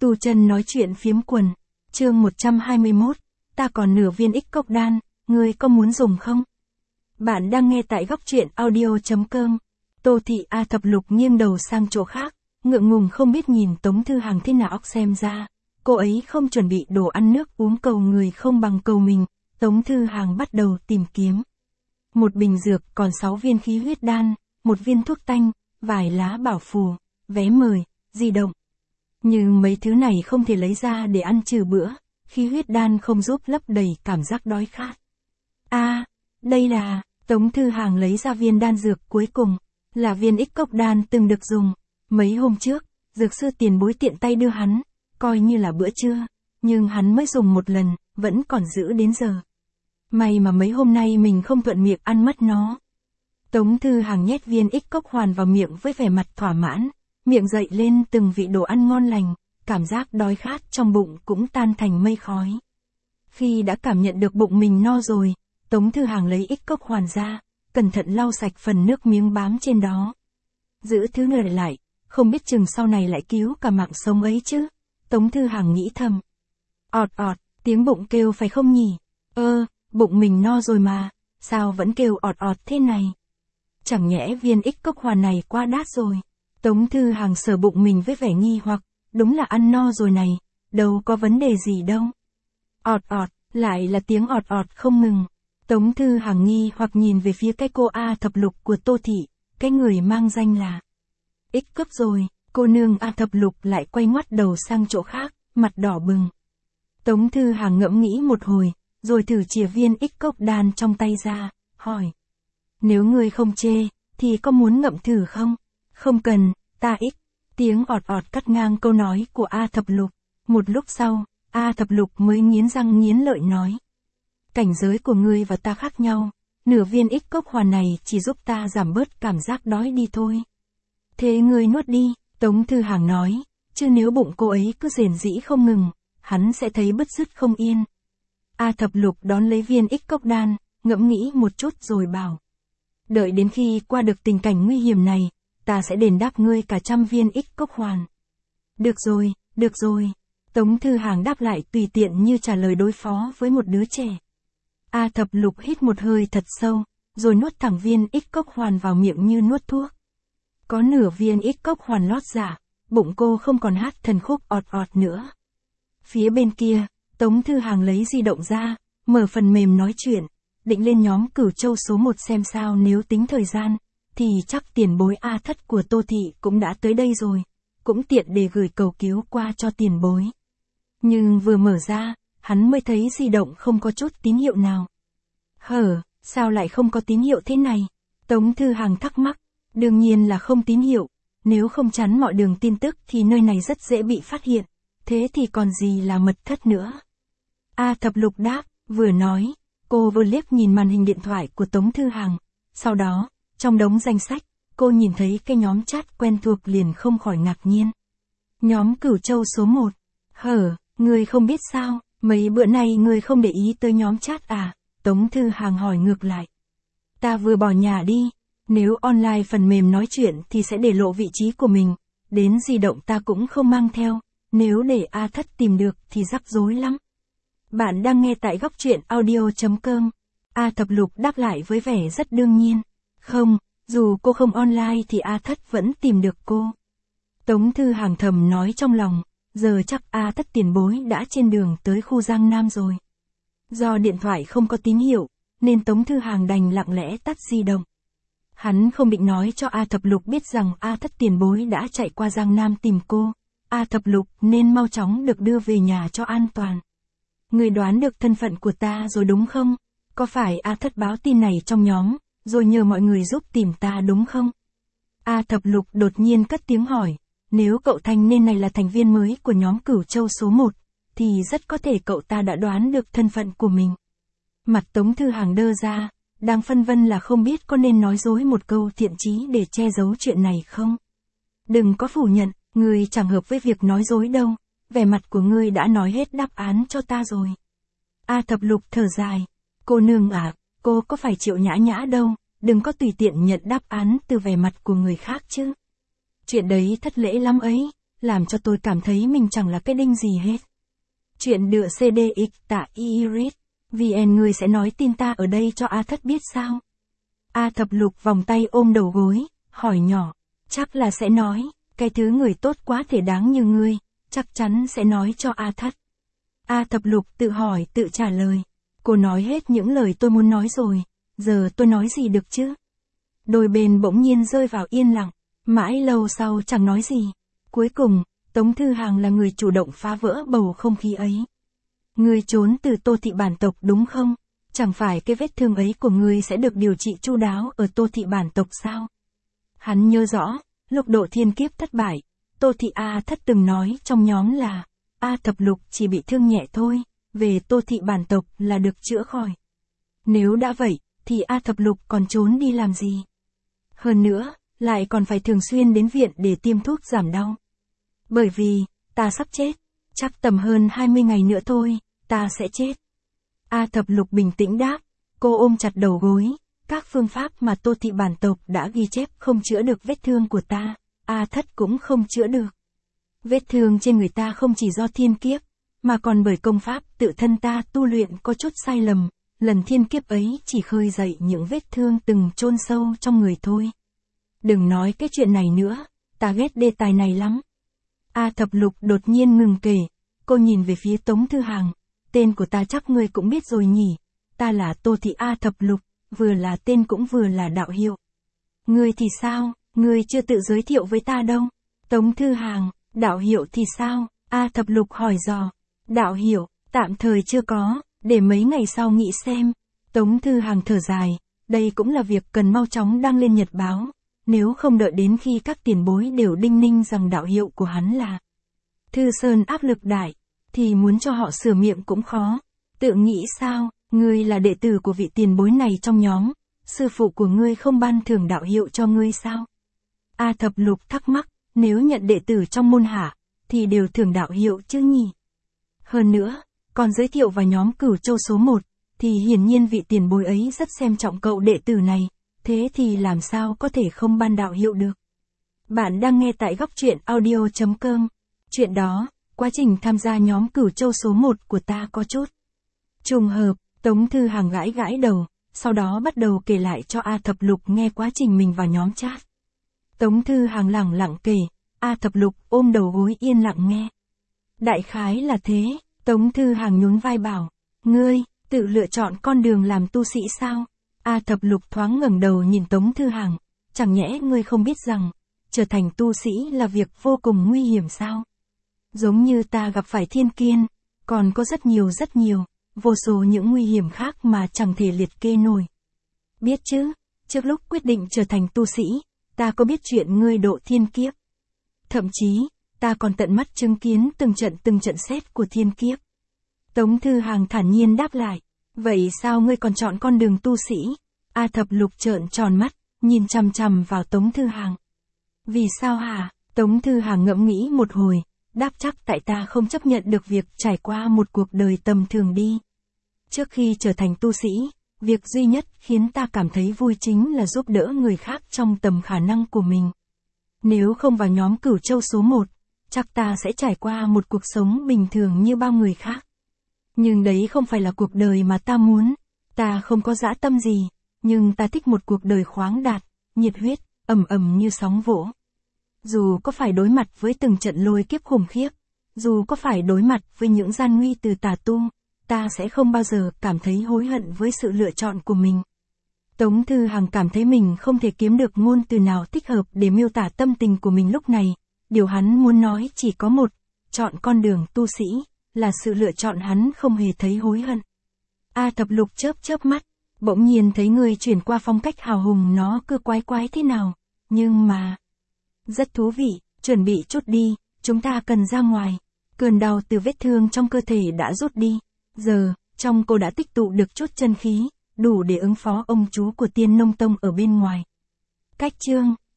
Tu chân nói chuyện phiếm quần. Chương 121. Ta còn nửa viên ích cốc đan, ngươi có muốn dùng không? Bạn đang nghe tại góc truyện audio.com. Tô Thị A Thập Lục nghiêng đầu sang chỗ khác, ngượng ngùng không biết nhìn Tống Thư Hằng thế nào. Xem ra cô ấy không chuẩn bị đồ ăn nước uống, cầu người không bằng cầu mình. Tống Thư Hằng bắt đầu tìm kiếm. Một bình dược, còn 6 viên khí huyết đan, một viên thuốc tanh, vài lá bảo phù, vé mời, di động. Nhưng mấy thứ này không thể lấy ra để ăn trừ bữa, khí huyết đan không giúp lấp đầy cảm giác đói khát. Đây là, Tống Thư Hằng lấy ra viên đan dược cuối cùng, là viên ích cốc đan từng được dùng. Mấy hôm trước, dược sư tiền bối tiện tay đưa hắn, coi như là bữa trưa, nhưng hắn mới dùng một lần, vẫn còn giữ đến giờ. May mà mấy hôm nay mình không thuận miệng ăn mất nó. Tống Thư Hằng nhét viên ích cốc hoàn vào miệng với vẻ mặt thỏa mãn, miệng dậy lên từng vị đồ ăn ngon lành, cảm giác đói khát trong bụng cũng tan thành mây khói. Khi đã cảm nhận được bụng mình no rồi, Tống Thư Hằng lấy ích cốc hoàn ra, cẩn thận lau sạch phần nước miếng bám trên đó. Giữ thứ này lại, không biết chừng sau này lại cứu cả mạng sống ấy chứ. Tống Thư Hằng nghĩ thầm. Ọt ọt, tiếng bụng kêu phải không nhỉ? Bụng mình no rồi mà, sao vẫn kêu ọt ọt thế này? Chẳng nhẽ viên ích cốc hoàn này quá đắt rồi. Tống Thư Hằng sờ bụng mình với vẻ nghi hoặc, đúng là ăn no rồi này, đâu có vấn đề gì đâu. Ọt ọt, lại là tiếng ọt ọt không ngừng. Tống Thư Hằng nghi hoặc nhìn về phía cái cô A Thập Lục của Tô Thị, cái người mang danh là ích cốc rồi. Cô nương A Thập Lục lại quay ngoắt đầu sang chỗ khác, mặt đỏ bừng. Tống Thư Hằng ngẫm nghĩ một hồi, rồi thử chìa viên ích cốc đan trong tay ra, hỏi. Nếu ngươi không chê, thì có muốn ngậm thử không? Không cần, ta ích. Tiếng ọt ọt cắt ngang câu nói của A Thập Lục. Một lúc sau, A Thập Lục mới nghiến răng nghiến lợi nói. Cảnh giới của ngươi và ta khác nhau, nửa viên ích cốc hoàn này chỉ giúp ta giảm bớt cảm giác đói đi thôi. Thế ngươi nuốt đi, Tống Thư Hằng nói, chứ nếu bụng cô ấy cứ rền rĩ không ngừng, hắn sẽ thấy bứt rứt không yên. A Thập Lục đón lấy viên ích cốc đan, ngẫm nghĩ một chút rồi bảo. Đợi đến khi qua được tình cảnh nguy hiểm này, ta sẽ đền đáp ngươi cả 100 viên ích cốc hoàn. Được rồi. Tống Thư Hằng đáp lại tùy tiện như trả lời đối phó với một đứa trẻ. A Thập Lục hít một hơi thật sâu, rồi nuốt thẳng viên ích cốc hoàn vào miệng như nuốt thuốc. Có nửa viên ích cốc hoàn lót dạ, bụng cô không còn hát thần khúc ọt ọt nữa. Phía bên kia, Tống Thư Hằng lấy di động ra, mở phần mềm nói chuyện, định lên nhóm Cửu Châu số 1 xem sao. Nếu tính thời gian, thì chắc tiền bối A Thất của Tô Thị cũng đã tới đây rồi, cũng tiện để gửi cầu cứu qua cho tiền bối. Nhưng vừa mở ra, hắn mới thấy di động không có chút tín hiệu nào. Sao lại không có tín hiệu thế này? Tống Thư Hằng thắc mắc. Đương nhiên là không tín hiệu, nếu không chắn mọi đường tin tức thì nơi này rất dễ bị phát hiện, thế thì còn gì là mật thất nữa. A Thập Lục đáp, vừa nói, cô vừa liếc nhìn màn hình điện thoại của Tống Thư Hằng, sau đó, trong đống danh sách, cô nhìn thấy cái nhóm chat quen thuộc liền không khỏi ngạc nhiên. Nhóm Cửu Châu số 1. Ngươi không biết sao, mấy bữa nay ngươi không để ý tới nhóm chat à? Tống Thư Hằng hỏi ngược lại. Ta vừa bỏ nhà đi. Nếu online phần mềm nói chuyện thì sẽ để lộ vị trí của mình, đến di động ta cũng không mang theo, nếu để A Thất tìm được thì rắc rối lắm. Bạn đang nghe tại góc truyện audio.com. A Thập Lục đáp lại với vẻ rất đương nhiên. Không, dù cô không online thì A Thất vẫn tìm được cô. Tống Thư Hằng thầm nói trong lòng, giờ chắc A Thất tiền bối đã trên đường tới khu Giang Nam rồi. Do điện thoại không có tín hiệu, nên Tống Thư Hằng đành lặng lẽ tắt di động. Hắn không định nói cho A Thập Lục biết rằng A Thất tiền bối đã chạy qua Giang Nam tìm cô. A Thập Lục nên mau chóng được đưa về nhà cho an toàn. Người đoán được thân phận của ta rồi đúng không? Có phải A Thất báo tin này trong nhóm, rồi nhờ mọi người giúp tìm ta đúng không? A Thập Lục đột nhiên cất tiếng hỏi, nếu cậu Thanh nên này là thành viên mới của nhóm Cửu Châu số 1, thì rất có thể cậu ta đã đoán được thân phận của mình. Mặt Tống Thư Hằng đơ ra, đang phân vân là không biết có nên nói dối một câu thiện chí để che giấu chuyện này không. Đừng có phủ nhận, ngươi chẳng hợp với việc nói dối đâu, vẻ mặt của ngươi đã nói hết đáp án cho ta rồi. A Thập Lục thở dài, cô nương à, cô có phải chịu nhã nhã đâu, đừng có tùy tiện nhận đáp án từ vẻ mặt của người khác chứ. Chuyện đấy thất lễ lắm ấy, làm cho tôi cảm thấy mình chẳng là cái đinh gì hết. Chuyện đựa CDX tạ Iris, VN người sẽ nói tin ta ở đây cho A Thất biết sao? A Thập Lục vòng tay ôm đầu gối, hỏi nhỏ, chắc là sẽ nói, cái thứ người tốt quá thể đáng như ngươi, chắc chắn sẽ nói cho A Thất. A Thập Lục tự hỏi tự trả lời, cô nói hết những lời tôi muốn nói rồi, giờ tôi nói gì được chứ? Đôi bên bỗng nhiên rơi vào yên lặng, mãi lâu sau chẳng nói gì. Cuối cùng, Tống Thư Hàng là người chủ động phá vỡ bầu không khí ấy. Ngươi trốn từ Tô thị bản tộc đúng không? Chẳng phải cái vết thương ấy của ngươi sẽ được điều trị chu đáo ở Tô thị bản tộc sao? Hắn nhớ rõ, lúc độ thiên kiếp thất bại, Tô thị A Thất từng nói trong nhóm là, A Thập Lục chỉ bị thương nhẹ thôi, về Tô thị bản tộc là được chữa khỏi. Nếu đã vậy, thì A Thập Lục còn trốn đi làm gì? Hơn nữa, lại còn phải thường xuyên đến viện để tiêm thuốc giảm đau. Bởi vì, ta sắp chết, chắc tầm hơn 20 ngày nữa thôi, ta sẽ chết. A Thập Lục bình tĩnh đáp, cô ôm chặt đầu gối, các phương pháp mà Tô thị bản tộc đã ghi chép không chữa được vết thương của ta, A Thất cũng không chữa được. Vết thương trên người ta không chỉ do thiên kiếp, mà còn bởi công pháp tự thân ta tu luyện có chút sai lầm, lần thiên kiếp ấy chỉ khơi dậy những vết thương từng chôn sâu trong người thôi. Đừng nói cái chuyện này nữa, ta ghét đề tài này lắm. A Thập Lục đột nhiên ngừng kể, cô nhìn về phía Tống Thư Hàng, tên của ta chắc ngươi cũng biết rồi nhỉ, ta là Tô thị A Thập Lục, vừa là tên cũng vừa là đạo hiệu. Ngươi thì sao, ngươi chưa tự giới thiệu với ta đâu. Tống Thư Hàng, đạo hiệu thì sao? A Thập Lục hỏi dò. Đạo hiệu, tạm thời chưa có, để mấy ngày sau nghĩ xem. Tống Thư Hàng thở dài, đây cũng là việc cần mau chóng đăng lên nhật báo, nếu không đợi đến khi các tiền bối đều đinh ninh rằng đạo hiệu của hắn là Thư Sơn áp lực đại, thì muốn cho họ sửa miệng cũng khó. Tự nghĩ sao, ngươi là đệ tử của vị tiền bối này trong nhóm, sư phụ của ngươi không ban thưởng đạo hiệu cho ngươi sao? A Thập Lục thắc mắc, nếu nhận đệ tử trong môn hạ, thì đều thưởng đạo hiệu chứ nhỉ? Hơn nữa, còn giới thiệu vào nhóm Cửu Châu số 1, thì hiển nhiên vị tiền bối ấy rất xem trọng cậu đệ tử này, thế thì làm sao có thể không ban đạo hiệu được? Bạn đang nghe tại góc truyện audio.com. Chuyện đó, quá trình tham gia nhóm Cửu Châu số 1 của ta có chút trùng hợp. Tống Thư Hàng gãi gãi đầu, sau đó bắt đầu kể lại cho A Thập Lục nghe quá trình mình vào nhóm chat. Tống Thư Hàng lẳng lặng kể, A Thập Lục ôm đầu gối yên lặng nghe. Đại khái là thế, Tống Thư Hàng nhún vai bảo, ngươi, tự lựa chọn con đường làm tu sĩ sao? A Thập Lục thoáng ngẩng đầu nhìn Tống Thư Hàng, chẳng nhẽ ngươi không biết rằng, trở thành tu sĩ là việc vô cùng nguy hiểm sao? Giống như ta gặp phải thiên kiên, còn có rất nhiều, vô số những nguy hiểm khác mà chẳng thể liệt kê nổi. Biết chứ, trước lúc quyết định trở thành tu sĩ, ta có biết chuyện ngươi độ thiên kiếp. Thậm chí, ta còn tận mắt chứng kiến từng trận xét của thiên kiếp. Tống Thư Hàng thản nhiên đáp lại, vậy sao ngươi còn chọn con đường tu sĩ? A Thập Lục trợn tròn mắt, nhìn chằm chằm vào Tống Thư Hàng. Vì sao hả? Tống Thư Hàng ngẫm nghĩ một hồi, đáp chắc tại ta không chấp nhận được việc trải qua một cuộc đời tầm thường đi. Trước khi trở thành tu sĩ, việc duy nhất khiến ta cảm thấy vui chính là giúp đỡ người khác trong tầm khả năng của mình. Nếu không vào nhóm Cửu Châu số 1, chắc ta sẽ trải qua một cuộc sống bình thường như bao người khác. Nhưng đấy không phải là cuộc đời mà ta muốn. Ta không có dã tâm gì, nhưng ta thích một cuộc đời khoáng đạt, nhiệt huyết, ầm ầm như sóng vỗ. Dù có phải đối mặt với từng trận lôi kiếp khủng khiếp, dù có phải đối mặt với những gian nguy từ tà tu, ta sẽ không bao giờ cảm thấy hối hận với sự lựa chọn của mình. Tống Thư Hàng cảm thấy mình không thể kiếm được ngôn từ nào thích hợp để miêu tả tâm tình của mình lúc này. Điều hắn muốn nói chỉ có một, chọn con đường tu sĩ, là sự lựa chọn hắn không hề thấy hối hận. A Thập Lục chớp mắt, bỗng nhiên thấy người chuyển qua phong cách hào hùng nó cứ quái thế nào, nhưng mà... Rất thú vị, chuẩn bị chút đi, chúng ta cần ra ngoài. Cơn đau từ vết thương trong cơ thể đã rút đi. Giờ, trong cô đã tích tụ được chút chân khí, đủ để ứng phó ông chú của Tiên Nông Tông ở bên ngoài. Cách chương